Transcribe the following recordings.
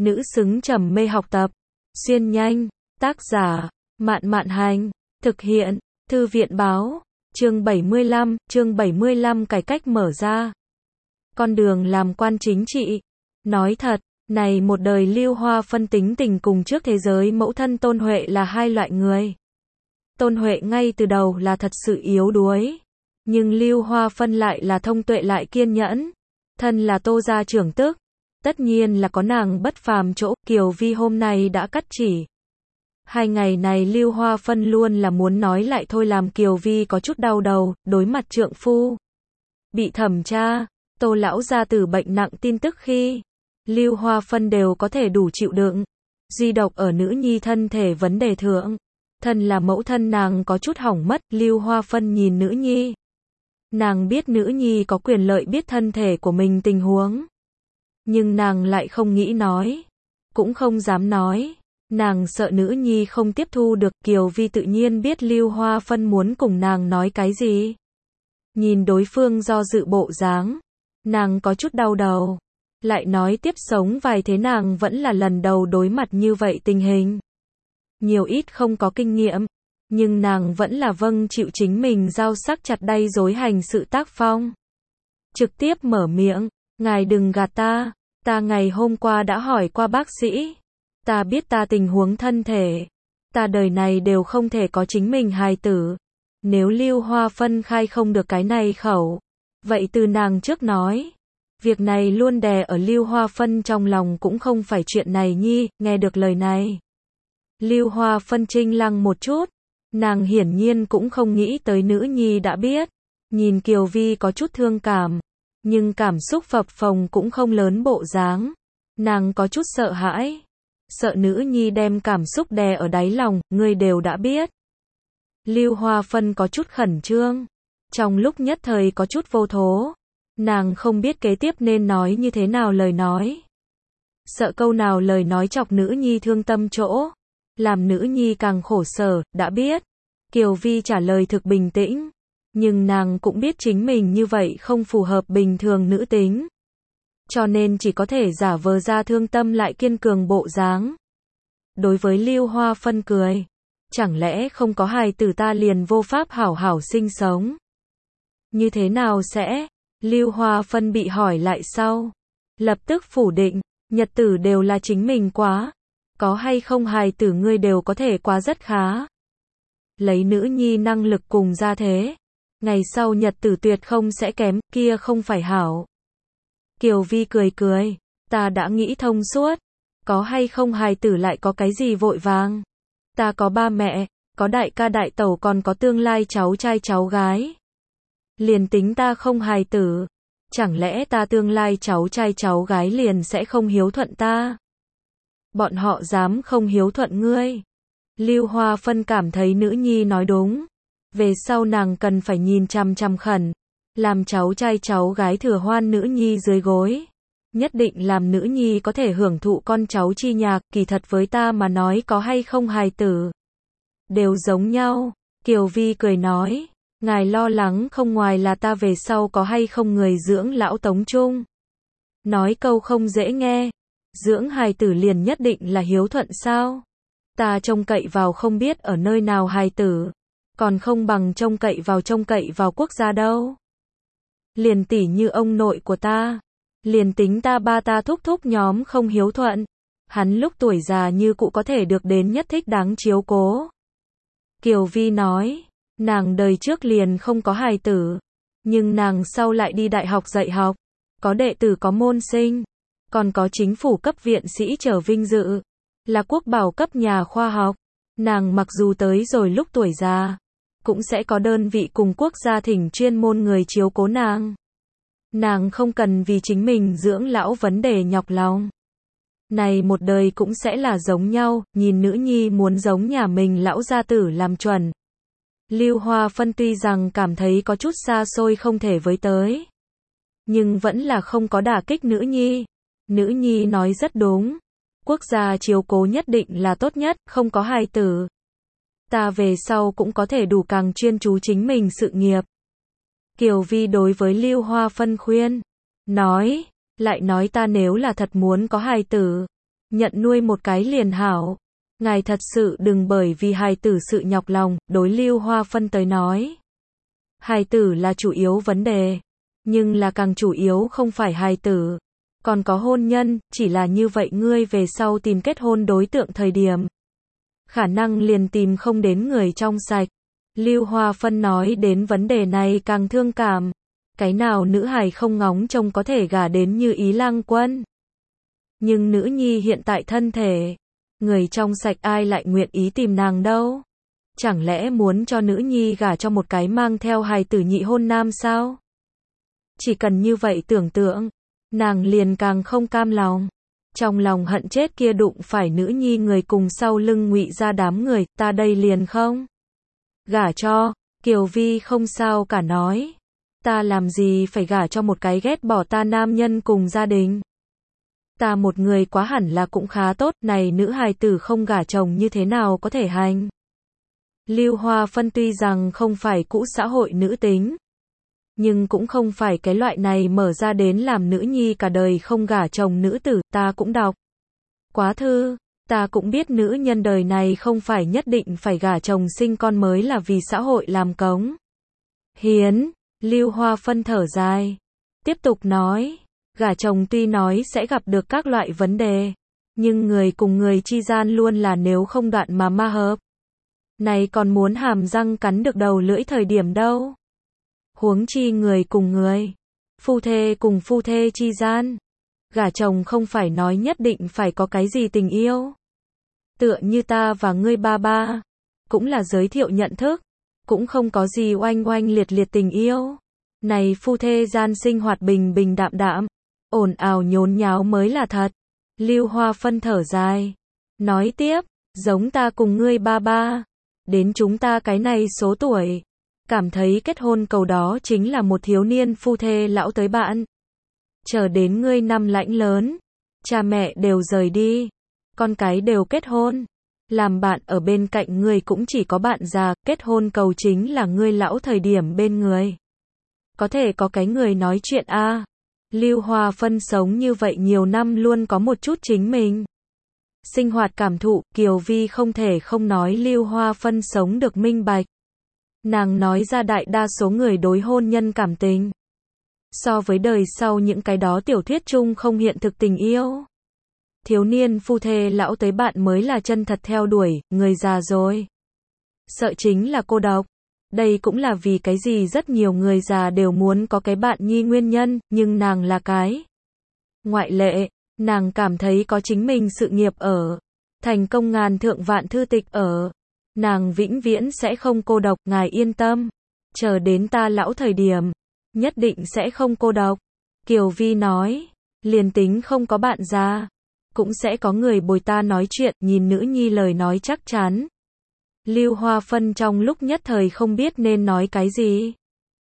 nữ xứng trầm mê học tập. Xuyên nhanh, tác giả, Mạn Mạn Hành, thực hiện, Thư viện Báo, chương 75 cải cách mở ra. Con đường làm quan chính trị. Nói thật, này một đời Lưu Hoa Phân tính tình cùng trước thế giới mẫu thân Tôn Huệ là hai loại người. Tôn Huệ ngay từ đầu là thật sự yếu đuối, nhưng Lưu Hoa Phân lại là thông tuệ lại kiên nhẫn. Thân là Tô gia trưởng tức, tất nhiên là có nàng bất phàm chỗ. Kiều Vi hôm nay đã cắt chỉ. 2 ngày này Lưu Hoa Phân luôn là muốn nói lại thôi, làm Kiều Vi có chút đau đầu. Đối mặt trượng phu bị thẩm tra, Tô lão gia tử bệnh nặng tin tức khi Lưu Hoa Phân đều có thể đủ chịu đựng, duy độc ở nữ nhi thân thể vấn đề thượng, thân là mẫu thân nàng có chút hỏng mất. Lưu Hoa Phân nhìn nữ nhi, nàng biết nữ nhi có quyền lợi biết thân thể của mình tình huống, nhưng nàng lại không nghĩ nói, cũng không dám nói, nàng sợ nữ nhi không tiếp thu được. Kiều Vi tự nhiên biết Lưu Hoa Phân muốn cùng nàng nói cái gì, nhìn đối phương do dự bộ dáng, nàng có chút đau đầu. Lại nói tiếp sống vài thế nàng vẫn là lần đầu đối mặt như vậy tình hình, nhiều ít không có kinh nghiệm, nhưng nàng vẫn là vâng chịu chính mình dao sắc chặt đay dối hành sự tác phong. Trực tiếp mở miệng, ngài đừng gạt ta, ta ngày hôm qua đã hỏi qua bác sĩ, ta biết ta tình huống thân thể, ta đời này đều không thể có chính mình hài tử. Nếu Lưu Hoa Phân khai không được cái này khẩu, vậy từ nàng trước nói. Việc này luôn đè ở Lưu Hoa Phân trong lòng cũng không phải chuyện này nhi. Nghe được lời này, Lưu Hoa Phân trinh lăng một chút, nàng hiển nhiên cũng không nghĩ tới nữ nhi đã biết. Nhìn Kiều Vi có chút thương cảm, nhưng cảm xúc phập phồng cũng không lớn bộ dáng. Nàng có chút sợ hãi, sợ nữ nhi đem cảm xúc đè ở đáy lòng. Ngươi đều đã biết. Lưu Hoa Phân có chút khẩn trương, trong lúc nhất thời có chút vô thố. Nàng không biết kế tiếp nên nói như thế nào lời nói. Sợ câu nào lời nói chọc nữ nhi thương tâm chỗ, làm nữ nhi càng khổ sở. Đã biết. Kiều Vi trả lời thực bình tĩnh, nhưng nàng cũng biết chính mình như vậy không phù hợp bình thường nữ tính, cho nên chỉ có thể giả vờ ra thương tâm lại kiên cường bộ dáng. Đối với Lưu Hoa Phân cười, chẳng lẽ không có hài tử ta liền vô pháp hảo hảo sinh sống? Như thế nào sẽ? Lưu Hoa Phân bị hỏi lại sau, lập tức phủ định, nhật tử đều là chính mình quá, có hay không hài tử ngươi đều có thể quá rất khá. Lấy nữ nhi năng lực cùng gia thế, ngày sau nhật tử tuyệt không sẽ kém, kia không phải hảo. Kiều Vi cười cười, ta đã nghĩ thông suốt, có hay không hài tử lại có cái gì vội vàng. Ta có ba mẹ, có đại ca đại tẩu còn có tương lai cháu trai cháu gái. Liền tính ta không hài tử, chẳng lẽ ta tương lai cháu trai cháu gái liền sẽ không hiếu thuận ta? Bọn họ dám không hiếu thuận ngươi? Lưu Hoa Phân cảm thấy nữ nhi nói đúng, về sau nàng cần phải nhìn chằm chằm khẩn, làm cháu trai cháu gái thừa hoan nữ nhi dưới gối, nhất định làm nữ nhi có thể hưởng thụ con cháu chi nhạc. Kỳ thật với ta mà nói có hay không hài tử đều giống nhau. Kiều Vi cười nói, ngài lo lắng không ngoài là ta về sau có hay không người dưỡng lão tống trung. Nói câu không dễ nghe, dưỡng hài tử liền nhất định là hiếu thuận sao? Ta trông cậy vào không biết ở nơi nào hài tử, còn không bằng trông cậy vào quốc gia đâu. Liền tỉ như ông nội của ta, liền tính ta ba ta thúc nhóm không hiếu thuận, hắn lúc tuổi già như cụ có thể được đến nhất thích đáng chiếu cố. Kiều Vi nói, nàng đời trước liền không có hài tử, nhưng nàng sau lại đi đại học dạy học, có đệ tử có môn sinh, còn có chính phủ cấp viện sĩ trở vinh dự, là quốc bảo cấp nhà khoa học. Nàng mặc dù tới rồi lúc tuổi già, cũng sẽ có đơn vị cùng quốc gia thỉnh chuyên môn người chiếu cố nàng. Nàng không cần vì chính mình dưỡng lão vấn đề nhọc lòng. Này một đời cũng sẽ là giống nhau. Nhìn nữ nhi muốn giống nhà mình lão gia tử làm chuẩn, Lưu Hoa Phân tuy rằng cảm thấy có chút xa xôi không thể với tới, nhưng vẫn là không có đả kích nữ nhi. Nữ nhi nói rất đúng, quốc gia chiếu cố nhất định là tốt nhất. Không có hài tử, ta về sau cũng có thể đủ càng chuyên chú chính mình sự nghiệp. Kiều Vi đối với Lưu Hoa Phân khuyên, nói, lại nói ta nếu là thật muốn có hài tử, nhận nuôi một cái liền hảo. Ngài thật sự đừng bởi vì hài tử sự nhọc lòng, đối Lưu Hoa Phân tới nói. Hài tử là chủ yếu vấn đề, nhưng là càng chủ yếu không phải hài tử, còn có hôn nhân, chỉ là như vậy ngươi về sau tìm kết hôn đối tượng thời điểm. Khả năng liền tìm không đến người trong sạch. Lưu Hoa Phân nói đến vấn đề này càng thương cảm. Cái nào nữ hài không ngóng trông có thể gả đến Như Ý Lang Quân. Nhưng nữ nhi hiện tại thân thể, người trong sạch ai lại nguyện ý tìm nàng đâu? Chẳng lẽ muốn cho nữ nhi gả cho một cái mang theo hài tử nhị hôn nam sao? Chỉ cần như vậy tưởng tượng, nàng liền càng không cam lòng. Trong lòng hận chết kia đụng phải nữ nhi người cùng sau lưng ngụy ra đám người, ta đây liền không gả cho. Kiều Vi không sao cả nói. Ta làm gì phải gả cho một cái ghét bỏ ta nam nhân cùng gia đình. Ta một người quá hẳn là cũng khá tốt, này nữ hài tử không gả chồng như thế nào có thể hành. Lưu Hoa Phân tuy rằng không phải cũ xã hội nữ tính, nhưng cũng không phải cái loại này mở ra đến làm nữ nhi cả đời không gả chồng nữ tử, ta cũng đọc quá thư, ta cũng biết nữ nhân đời này không phải nhất định phải gả chồng sinh con mới là vì xã hội làm cống hiến. Lưu Hoa Phân thở dài, tiếp tục nói, gả chồng tuy nói sẽ gặp được các loại vấn đề, nhưng người cùng người chi gian luôn là nếu không đoạn mà ma hợp. Này còn muốn hàm răng cắn được đầu lưỡi thời điểm đâu. Huống chi người cùng người, phu thê cùng phu thê chi gian. Gả chồng không phải nói nhất định phải có cái gì tình yêu. Tựa như ta và ngươi ba ba, cũng là giới thiệu nhận thức, cũng không có gì oanh oanh liệt liệt tình yêu. Này phu thê gian sinh hoạt bình bình đạm đạm, ồn ào nhốn nháo mới là thật. Lưu Hoa Phân thở dài, nói tiếp, giống ta cùng ngươi ba ba, đến chúng ta cái này số tuổi, cảm thấy kết hôn cầu đó chính là một thiếu niên phu thê lão tới bạn. Chờ đến ngươi năm lãnh lớn, cha mẹ đều rời đi, con cái đều kết hôn, làm bạn ở bên cạnh ngươi cũng chỉ có bạn già, kết hôn cầu chính là ngươi lão thời điểm bên người. Có thể có cái người nói chuyện a. Lưu Hoa Phân sống như vậy nhiều năm luôn có một chút chính mình sinh hoạt cảm thụ, Kiều Vi không thể không nói Lưu Hoa Phân sống được minh bạch. Nàng nói ra đại đa số người đối hôn nhân cảm tình. So với đời sau những cái đó tiểu thuyết chung không hiện thực tình yêu. Thiếu niên phu thê lão tới bạn mới là chân thật theo đuổi, người già rồi. Sợ chính là cô độc. Đây cũng là vì cái gì rất nhiều người già đều muốn có cái bạn nhi nguyên nhân, nhưng nàng là cái ngoại lệ. Nàng cảm thấy có chính mình sự nghiệp ở, thành công ngàn thượng vạn thư tịch ở, nàng vĩnh viễn sẽ không cô độc, ngài yên tâm. Chờ đến ta lão thời điểm, nhất định sẽ không cô độc. Kiều Vi nói, liền tính không có bạn già, cũng sẽ có người bồi ta nói chuyện, nhìn nữ nhi lời nói chắc chắn. Lưu Hoa Phân trong lúc nhất thời không biết nên nói cái gì.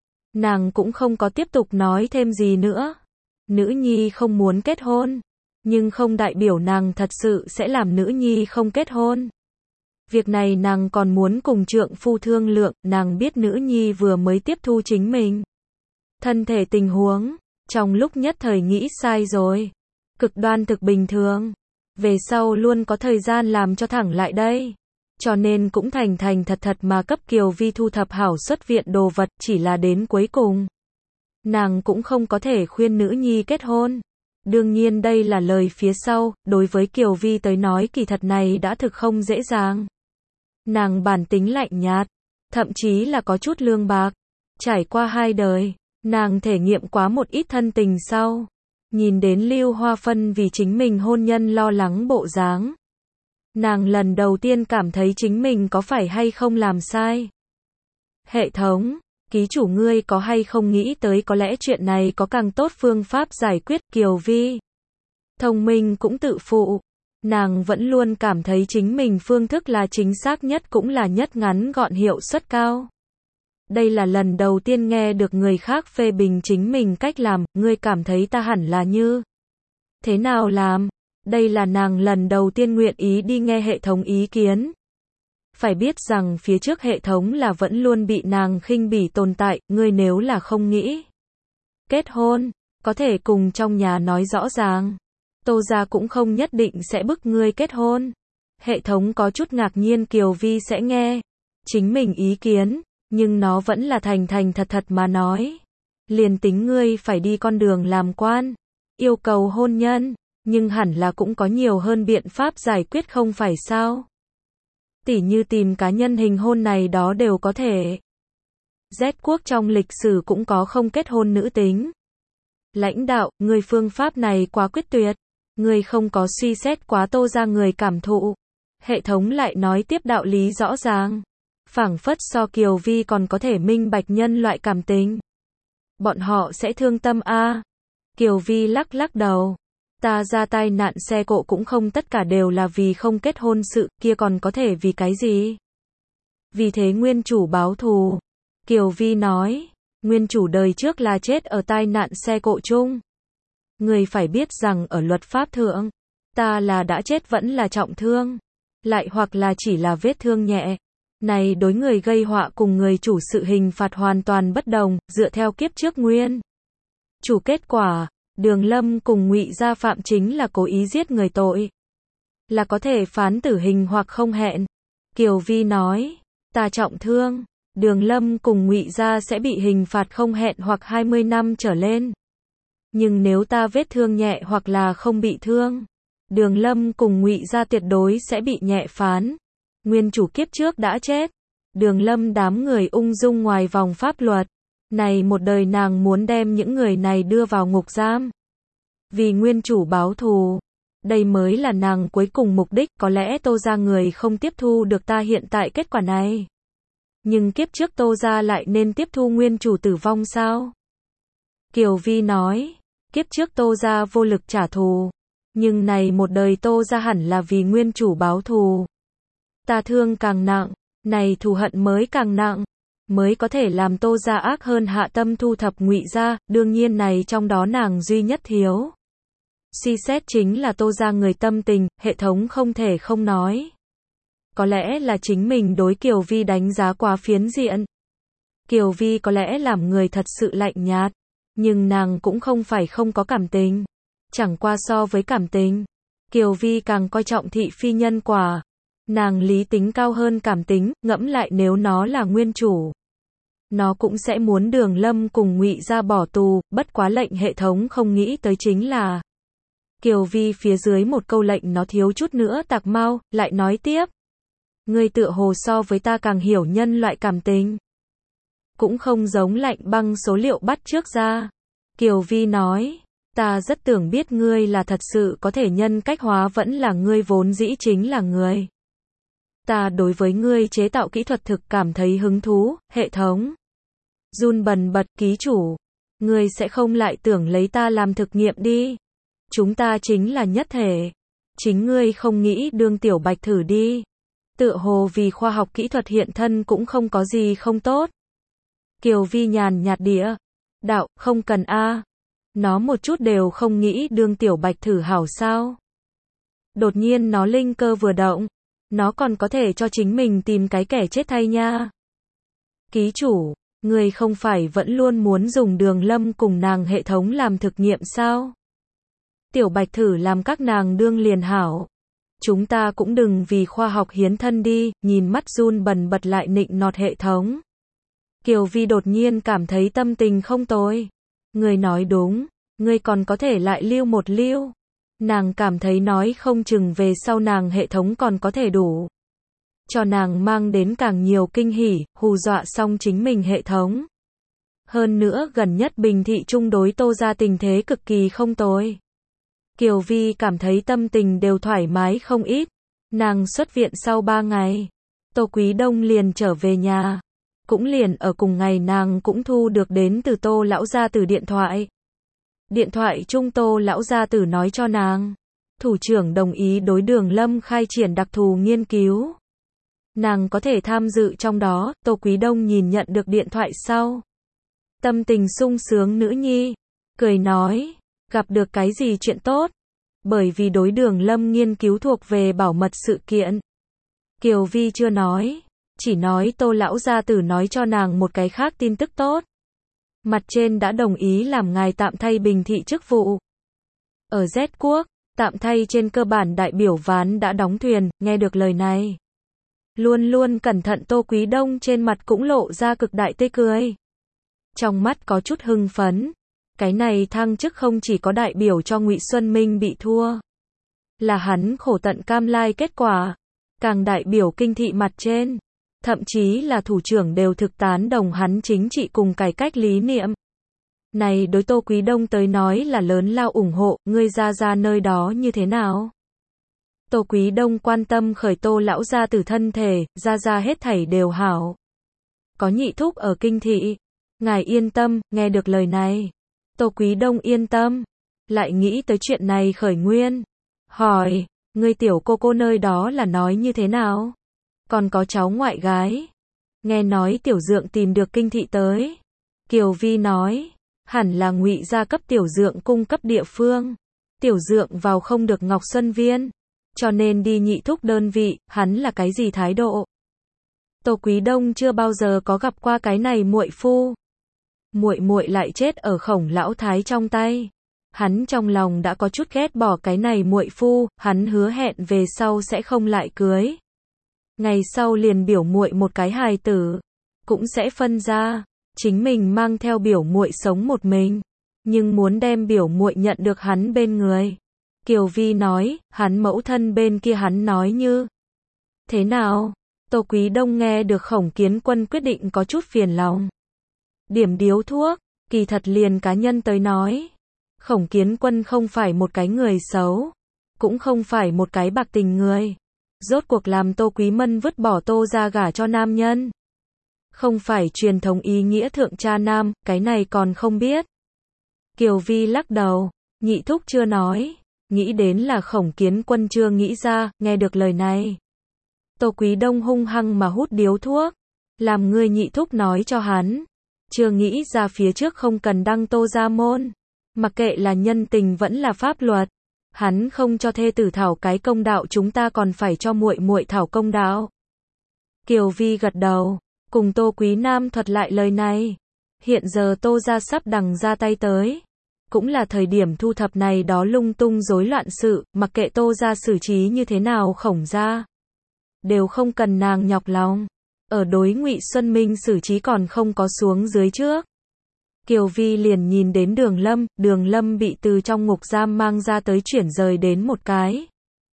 Nàng cũng không có tiếp tục nói thêm gì nữa. Nữ nhi không muốn kết hôn, nhưng không đại biểu nàng thật sự sẽ làm nữ nhi không kết hôn. Việc này nàng còn muốn cùng trượng phu thương lượng, nàng biết nữ nhi vừa mới tiếp thu chính mình. Thân thể tình huống, trong lúc nhất thời nghĩ sai rồi. Cực đoan thực bình thường. Về sau luôn có thời gian làm cho thẳng lại đây. Cho nên cũng thành thành thật thật mà cấp Kiều Vi thu thập hảo xuất viện đồ vật, chỉ là đến cuối cùng. Nàng cũng không có thể khuyên nữ nhi kết hôn. Đương nhiên đây là lời phía sau, đối với Kiều Vi tới nói kỳ thật này đã thực không dễ dàng. Nàng bản tính lạnh nhạt, thậm chí là có chút lương bạc. Trải qua 2 đời, nàng thể nghiệm quá một ít thân tình sau. Nhìn đến Lưu Hoa Phân vì chính mình hôn nhân lo lắng bộ dáng. Nàng lần đầu tiên cảm thấy chính mình có phải hay không làm sai. Hệ thống, ký chủ ngươi có hay không nghĩ tới có lẽ chuyện này có càng tốt phương pháp giải quyết. Kiều Vi thông minh cũng tự phụ. Nàng vẫn luôn cảm thấy chính mình phương thức là chính xác nhất cũng là nhất ngắn gọn hiệu suất cao. Đây là lần đầu tiên nghe được người khác phê bình chính mình cách làm, ngươi cảm thấy ta hẳn là như thế nào làm? Đây là nàng lần đầu tiên nguyện ý đi nghe hệ thống ý kiến. Phải biết rằng phía trước hệ thống là vẫn luôn bị nàng khinh bỉ tồn tại, ngươi nếu là không nghĩ kết hôn, có thể cùng trong nhà nói rõ ràng. Tô gia cũng không nhất định sẽ bức ngươi kết hôn. Hệ thống có chút ngạc nhiên Kiều Vi sẽ nghe chính mình ý kiến, nhưng nó vẫn là thành thành thật thật mà nói. Liền tính ngươi phải đi con đường làm quan, yêu cầu hôn nhân, nhưng hẳn là cũng có nhiều hơn biện pháp giải quyết không phải sao? Tỉ như tìm cá nhân hình hôn này đó đều có thể. Z quốc trong lịch sử cũng có không kết hôn nữ tính. Lãnh đạo, người phương pháp này quá quyết tuyệt. Người không có suy xét quá Tô gia người cảm thụ. Hệ thống lại nói tiếp đạo lý rõ ràng. Phảng phất so Kiều Vi còn có thể minh bạch nhân loại cảm tình. Bọn họ sẽ thương tâm a. Kiều Vi lắc lắc đầu. Ta ra tai nạn xe cộ cũng không tất cả đều là vì không kết hôn sự, kia còn có thể vì cái gì? Vì thế nguyên chủ báo thù. Kiều Vi nói, nguyên chủ đời trước là chết ở tai nạn xe cộ chung. Người phải biết rằng ở luật pháp thượng, ta là đã chết vẫn là trọng thương, lại hoặc là chỉ là vết thương nhẹ. Này đối người gây họa cùng người chủ sự hình phạt hoàn toàn bất đồng, dựa theo kiếp trước nguyên chủ kết quả, Đường Lâm cùng Ngụy Gia phạm chính là cố ý giết người tội, là có thể phán tử hình hoặc không hẹn. Kiều Vi nói, ta trọng thương, Đường Lâm cùng Ngụy Gia sẽ bị hình phạt không hẹn hoặc 20 năm trở lên. Nhưng nếu ta vết thương nhẹ hoặc là không bị thương, Đường Lâm cùng Ngụy Gia tuyệt đối sẽ bị nhẹ phán. Nguyên chủ kiếp trước đã chết, Đường Lâm đám người ung dung ngoài vòng pháp luật. Này một đời nàng muốn đem những người này đưa vào ngục giam. Vì nguyên chủ báo thù. Đây mới là nàng cuối cùng mục đích. Có lẽ Tô gia người không tiếp thu được ta hiện tại kết quả này. Nhưng kiếp trước Tô gia lại nên tiếp thu nguyên chủ tử vong sao? Kiều Vi nói, kiếp trước Tô gia vô lực trả thù. Nhưng này một đời Tô gia hẳn là vì nguyên chủ báo thù. Ta thương càng nặng, này thù hận mới càng nặng, mới có thể làm Tô gia ác hơn hạ tâm thu thập Ngụy gia, đương nhiên này trong đó nàng duy nhất thiếu. Suy xét chính là Tô gia người tâm tình, hệ thống không thể không nói. Có lẽ là chính mình đối Kiều Vi đánh giá quá phiến diện. Kiều Vi có lẽ làm người thật sự lạnh nhạt, nhưng nàng cũng không phải không có cảm tình. Chẳng qua so với cảm tình, Kiều Vi càng coi trọng thị phi nhân quả. Nàng lý tính cao hơn cảm tính, ngẫm lại nếu nó là nguyên chủ, nó cũng sẽ muốn Đường Lâm cùng Ngụy Gia bỏ tù, bất quá lệnh hệ thống không nghĩ tới chính là Kiều Vi phía dưới một câu lệnh nó thiếu chút nữa tạc mau, lại nói tiếp. Ngươi tựa hồ so với ta càng hiểu nhân loại cảm tình. Cũng không giống lạnh băng số liệu bắt trước ra. Kiều Vi nói, ta rất tưởng biết ngươi là thật sự có thể nhân cách hóa vẫn là ngươi vốn dĩ chính là người. Ta đối với ngươi chế tạo kỹ thuật thực cảm thấy hứng thú, hệ thống. Run bần bật ký chủ. Ngươi sẽ không lại tưởng lấy ta làm thực nghiệm đi. Chúng ta chính là nhất thể. Chính ngươi không nghĩ đương tiểu bạch thử đi. Tựa hồ vì khoa học kỹ thuật hiện thân cũng không có gì không tốt. Kiều Vi nhàn nhạt địa. Đạo, không cần a. Nó một chút đều không nghĩ đương tiểu bạch thử hảo sao. Đột nhiên nó linh cơ vừa động. Nó còn có thể cho chính mình tìm cái kẻ chết thay nha. Ký chủ, người không phải vẫn luôn muốn dùng Đường Lâm cùng nàng hệ thống làm thực nghiệm sao? Tiểu bạch thử làm các nàng đương liền hảo. Chúng ta cũng đừng vì khoa học hiến thân đi, nhìn mắt run bần bật lại nịnh nọt hệ thống. Kiều Vi đột nhiên cảm thấy tâm tình không tồi. Người nói đúng, người còn có thể lại lưu một lưu. Nàng cảm thấy nói không chừng về sau nàng hệ thống còn có thể đủ cho nàng mang đến càng nhiều kinh hỉ, hù dọa xong chính mình hệ thống. Hơn nữa gần nhất Bình Thị Trung đối Tô gia tình thế cực kỳ không tồi. Kiều Vi cảm thấy tâm tình đều thoải mái không ít. Nàng xuất viện sau 3 ngày. Tô Quý Đông liền trở về nhà. Cũng liền ở cùng ngày nàng cũng thu được đến từ Tô lão gia tử điện thoại. Điện thoại trung Tô lão gia tử nói cho nàng, thủ trưởng đồng ý đối Đường Lâm khai triển đặc thù nghiên cứu. Nàng có thể tham dự trong đó. Tô Quý Đông nhìn nhận được điện thoại sau, tâm tình sung sướng nữ nhi, cười nói, gặp được cái gì chuyện tốt, bởi vì đối Đường Lâm nghiên cứu thuộc về bảo mật sự kiện. Kiều Vi chưa nói, chỉ nói Tô lão gia tử nói cho nàng một cái khác tin tức tốt. Mặt trên đã đồng ý làm ngài tạm thay Bình Thị chức vụ. Ở Z quốc, Tạm thay trên cơ bản đại biểu ván đã đóng thuyền, nghe được lời này. Luôn luôn cẩn thận Tô Quý Đông trên mặt cũng lộ ra cực đại tươi cười. Trong mắt có chút hưng phấn. Cái này thăng chức không chỉ có đại biểu cho Ngụy Xuân Minh bị thua, là hắn khổ tận cam lai kết quả, càng đại biểu Kinh thị mặt trên, thậm chí là thủ trưởng đều thực tán đồng hắn chính trị cùng cải cách lý niệm. Này đối Tô Quý Đông tới nói là lớn lao ủng hộ, ngươi ra nơi đó như thế nào? Tô Quý Đông quan tâm khởi Tô lão gia tử thân thể, ra hết thảy đều hảo. Có nhị thúc ở Kinh thị, ngài yên tâm, nghe được lời này. Tô Quý Đông yên tâm, lại nghĩ tới chuyện này khởi nguyên. Hỏi, ngươi tiểu cô nơi đó là nói như thế nào? Còn có cháu ngoại gái. Nghe nói tiểu dượng tìm được Kinh thị tới. Kiều Vi nói, hẳn là Ngụy gia cấp tiểu dượng cung cấp địa phương. Tiểu dượng vào không được Ngọc Xuân Viên, cho nên đi nhị thúc đơn vị, hắn là cái gì thái độ? Tô Quý Đông chưa bao giờ có gặp qua cái này muội phu. Muội lại chết ở Khổng lão thái trong tay. Hắn trong lòng đã có chút ghét bỏ cái này muội phu, hắn hứa hẹn về sau sẽ không lại cưới. Ngày sau liền biểu muội một cái hài tử, cũng sẽ phân ra, chính mình mang theo biểu muội sống một mình, nhưng muốn đem biểu muội nhận được hắn bên người. Kiều Vi nói, hắn mẫu thân bên kia hắn nói như thế nào? Tô Quý Đông nghe được Khổng Kiến Quân quyết định có chút phiền lòng. Điểm điếu thuốc, kỳ thật liền cá nhân tới nói, Khổng Kiến Quân không phải một cái người xấu, cũng không phải một cái bạc tình người. Rốt cuộc làm Tô Quý Mân vứt bỏ Tô ra gả cho nam nhân. Không phải truyền thống ý nghĩa thượng cha nam, cái này còn không biết. Kiều Vi lắc đầu, nhị thúc chưa nói, nghĩ đến là Khổng Kiến Quân chưa nghĩ ra, nghe được lời này. Tô Quý Đông hung hăng mà hút điếu thuốc, làm người nhị thúc nói cho hắn. Chưa nghĩ ra phía trước không cần đăng Tô ra môn, mặc kệ là nhân tình vẫn là pháp luật. Hắn không cho thê tử thảo cái công đạo, chúng ta còn phải cho muội thảo công đạo. Kiều Vi gật đầu, cùng Tô Quý Nam thuật lại lời này. Hiện giờ Tô ra sắp đằng ra tay tới, cũng là thời điểm thu thập này đó lung tung rối loạn sự, mặc kệ Tô ra xử trí như thế nào Khổng ra, đều không cần nàng nhọc lòng. Ở đối Ngụy Xuân Minh xử trí còn không có xuống dưới trước. Kiều Vi liền nhìn đến Đường Lâm bị từ trong ngục giam mang ra tới chuyển rời đến một cái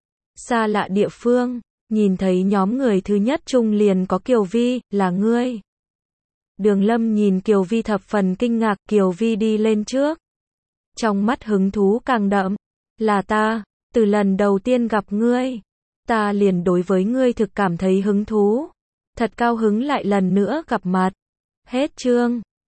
xa lạ địa phương, nhìn thấy nhóm người thứ nhất chung liền có Kiều Vi, là ngươi. Đường Lâm nhìn Kiều Vi thập phần kinh ngạc, Kiều Vi đi lên trước. Trong mắt hứng thú càng đậm, là ta, từ lần đầu tiên gặp ngươi, ta liền đối với ngươi thực cảm thấy hứng thú. Thật cao hứng lại lần nữa gặp mặt. Hết chương.